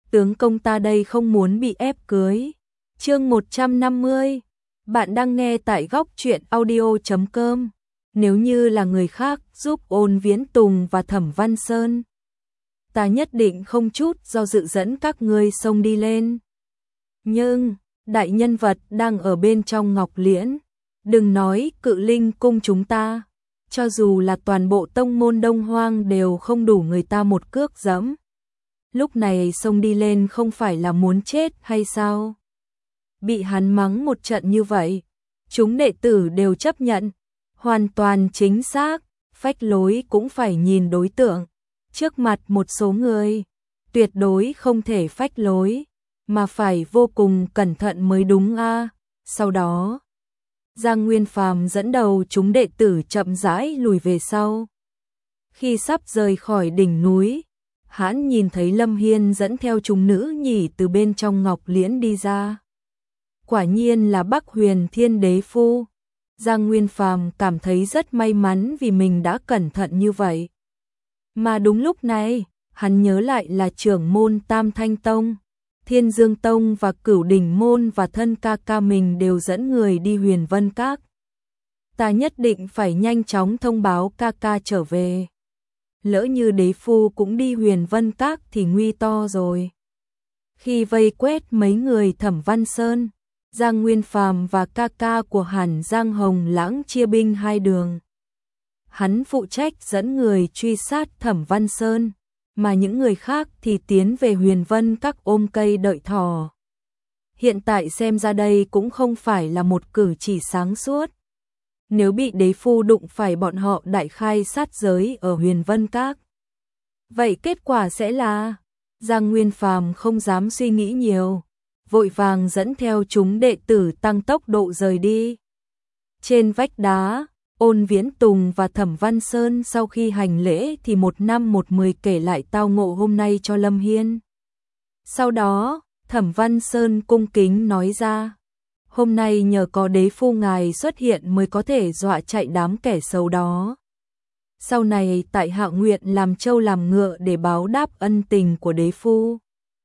tướng công ta đây không muốn bị ép cưới. Chương 150. Bạn đang nghe tại góc truyện audio.com. Nếu như là người khác giúp Ôn Viễn Tùng và Thẩm Văn Sơn, ta nhất định không chút do dự dẫn các ngươi xông đi lên. Nhưng, đại nhân vật đang ở bên trong Ngọc Liễn, đừng nói Cự Linh cung chúng ta, cho dù là toàn bộ tông môn Đông Hoang đều không đủ người ta một cước dẫm. Lúc này xông đi lên không phải là muốn chết hay sao? Bị hắn mắng một trận như vậy, chúng đệ tử đều chấp nhận, hoàn toàn chính xác, phách lối cũng phải nhìn đối tượng. Trước mặt một số người, tuyệt đối không thể phách lối, mà phải vô cùng cẩn thận mới đúng a. Sau đó, Giang Nguyên Phàm dẫn đầu chúng đệ tử chậm rãi lùi về sau. Khi sắp rời khỏi đỉnh núi, hắn nhìn thấy Lâm Hiên dẫn theo chúng nữ nhỉ từ bên trong Ngọc Liễn đi ra. Quả nhiên là Bắc Huyền Thiên Đế Phu. Giang Nguyên Phàm cảm thấy rất may mắn vì mình đã cẩn thận như vậy. Mà đúng lúc này, hắn nhớ lại là trưởng môn Tam Thanh Tông, Thiên Dương Tông và Cửu Đỉnh Môn và thân ca ca mình đều dẫn người đi Huyền Vân Các. Ta nhất định phải nhanh chóng thông báo ca ca trở về. Lỡ như đế phu cũng đi Huyền Vân Các thì nguy to rồi. Khi vây quét mấy người Thẩm Văn Sơn, Giang Nguyên Phàm và ca ca của hắn Giang Hồng Lãng chia binh hai đường. Hắn phụ trách dẫn người truy sát Thẩm Văn Sơn, mà những người khác thì tiến về Huyền Vân Các ôm cây đợi thỏ. Hiện tại xem ra đây cũng không phải là một cử chỉ sáng suốt. Nếu bị đế phu đụng phải bọn họ đại khai sát giới ở Huyền Vân Các, vậy kết quả sẽ là... Giang Nguyên Phàm không dám suy nghĩ nhiều, vội vàng dẫn theo chúng đệ tử tăng tốc độ rời đi. Trên vách đá, Ôn Viễn Tùng và Thẩm Văn Sơn sau khi hành lễ thì 1/10 kể lại tao ngộ hôm nay cho Lâm Hiên. Sau đó, Thẩm Văn Sơn cung kính nói ra, hôm nay nhờ có đế phu ngài xuất hiện mới có thể dọa chạy đám kẻ xấu đó. Sau này tại hạ nguyện làm trâu làm ngựa để báo đáp ân tình của đế phu.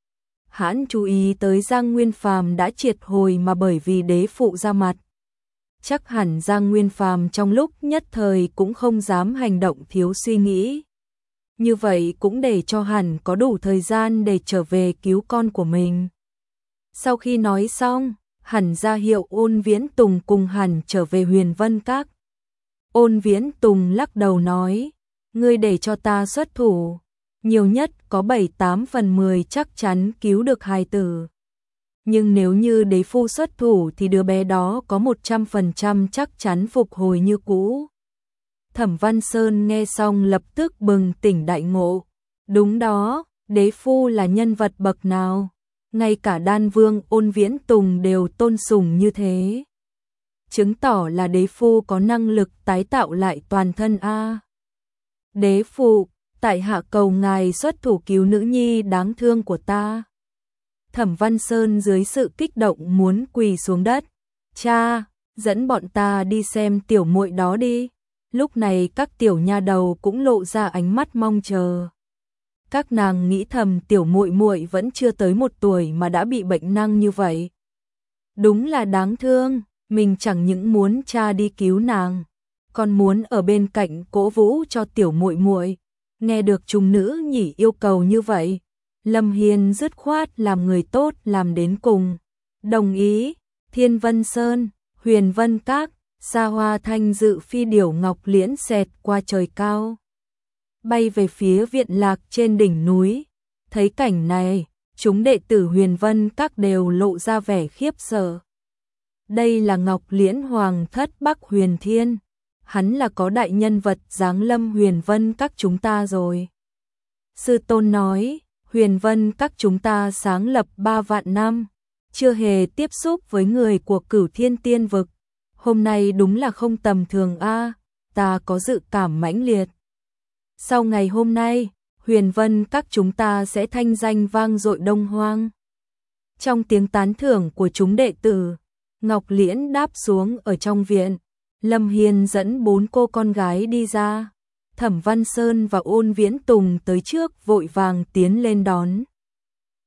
Hắn chú ý tới Giang Nguyên Phàm đã triệt hồi mà bởi vì đế phụ ra mặt. Chắc hẳn Giang Nguyên Phàm trong lúc nhất thời cũng không dám hành động thiếu suy nghĩ. Như vậy cũng để cho hắn có đủ thời gian để trở về cứu con của mình. Sau khi nói xong, hắn ra hiệu Ôn Viễn Tùng cùng hắn trở về Huyền Vân Các. Ôn Viễn Tùng lắc đầu nói, ngươi để cho ta xuất thủ, nhiều nhất có 7/8/10 chắc chắn cứu được hài tử. Nhưng nếu như đế phu xuất thủ thì đứa bé đó có 100% chắc chắn phục hồi như cũ. Thẩm Văn Sơn nghe xong lập tức bừng tỉnh đại ngộ. Đúng đó, đế phu là nhân vật bậc nào? Ngay cả đan vương Ôn Viễn Tùng đều tôn sùng như thế. Chứng tỏ là đế phu có năng lực tái tạo lại toàn thân a. Đế phụ, tại hạ cầu ngài xuất thủ cứu nữ nhi đáng thương của ta. Thẩm Văn Sơn dưới sự kích động muốn quỳ xuống đất. Cha, dẫn bọn ta đi xem tiểu muội đó đi. Lúc này các tiểu nha đầu cũng lộ ra ánh mắt mong chờ. Các nàng nghĩ thầm tiểu muội muội vẫn chưa tới 1 tuổi mà đã bị bệnh năng như vậy. Đúng là đáng thương, mình chẳng những muốn cha đi cứu nàng, còn muốn ở bên cạnh cổ vũ cho tiểu muội muội. Nghe được chúng nữ nhỉ yêu cầu như vậy, Lâm Hiên dứt khoát làm người tốt làm đến cùng. Đồng ý. Thiên Vân Sơn, Huyền Vân Các, xa hoa thanh dự phi điểu Ngọc Liễn xẹt qua trời cao, bay về phía viện lạc trên đỉnh núi. Thấy cảnh này, chúng đệ tử Huyền Vân Các đều lộ ra vẻ khiếp sợ. Đây là Ngọc Liễn Hoàng thất Bắc Huyền Thiên, hắn là có đại nhân vật giáng lâm Huyền Vân Các chúng ta rồi. Sư tôn nói, Huyền Vân Các chúng ta sáng lập 3 vạn năm, chưa hề tiếp xúc với người của Cửu Thiên Tiên Vực. Hôm nay đúng là không tầm thường a, ta có dự cảm mãnh liệt. Sau ngày hôm nay, Huyền Vân Các chúng ta sẽ thanh danh vang dội Đông Hoang. Trong tiếng tán thưởng của chúng đệ tử, Ngọc Liễn đáp xuống ở trong viện. Lâm Hiên dẫn 4 cô con gái đi ra. Thẩm Văn Sơn và Ôn Viễn Tùng tới trước vội vàng tiến lên đón.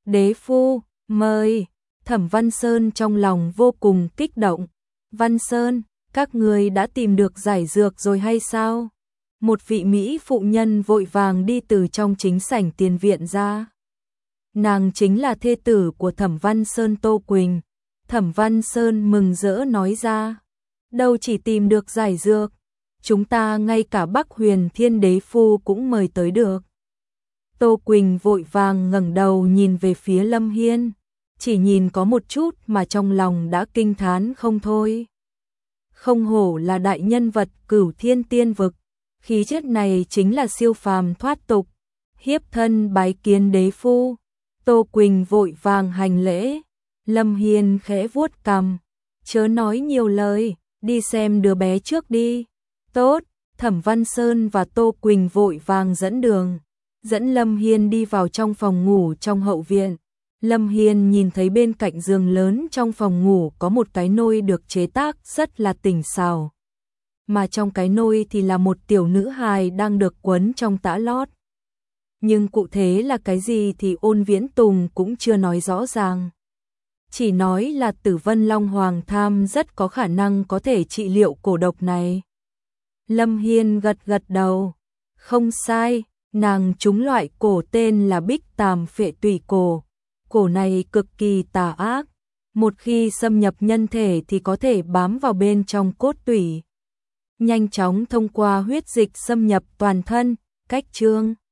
Đế phu, mời. Thẩm Văn Sơn trong lòng vô cùng kích động. Văn Sơn, các người đã tìm được giải dược rồi hay sao? Một vị Mỹ phụ nhân vội vàng đi từ trong chính sảnh tiền viện ra. Nàng chính là thê tử của Thẩm Văn Sơn, Tô Quỳnh. Thẩm Văn Sơn mừng rỡ nói ra. Đâu chỉ tìm được giải dược, chúng ta ngay cả Bắc Huyền Thiên Đế Phu cũng mời tới được. Tô Quỳnh vội vàng ngẩng đầu nhìn về phía Lâm Hiên. Chỉ nhìn có một chút mà trong lòng đã kinh thán không thôi. Không hổ là đại nhân vật Cửu Thiên Tiên Vực. Khí chất này chính là siêu phàm thoát tục. Hiếp thân bái kiến đế phu. Tô Quỳnh vội vàng hành lễ. Lâm Hiên khẽ vuốt cằm. Chớ nói nhiều lời, đi xem đứa bé trước đi. Tốt, Thẩm Văn Sơn và Tô Quỳnh vội vàng dẫn đường. Dẫn Lâm Hiên đi vào trong phòng ngủ trong hậu viện. Lâm Hiên nhìn thấy bên cạnh giường lớn trong phòng ngủ có một cái nôi được chế tác rất là tinh xảo. Mà trong cái nôi thì là một tiểu nữ hài đang được quấn trong tã lót. Nhưng cụ thể là cái gì thì Ôn Viễn Tùng cũng chưa nói rõ ràng. Chỉ nói là Tử Vân Long Hoàng Tham rất có khả năng có thể trị liệu cổ độc này. Lâm Hiên gật gật đầu. Không sai, nàng trúng loại cổ tên là Bích Tàm Phệ Tủy Cổ. Cổ này cực kỳ tà ác. Một khi xâm nhập nhân thể thì có thể bám vào bên trong cốt tủy. Nhanh chóng thông qua huyết dịch xâm nhập toàn thân, cách chương.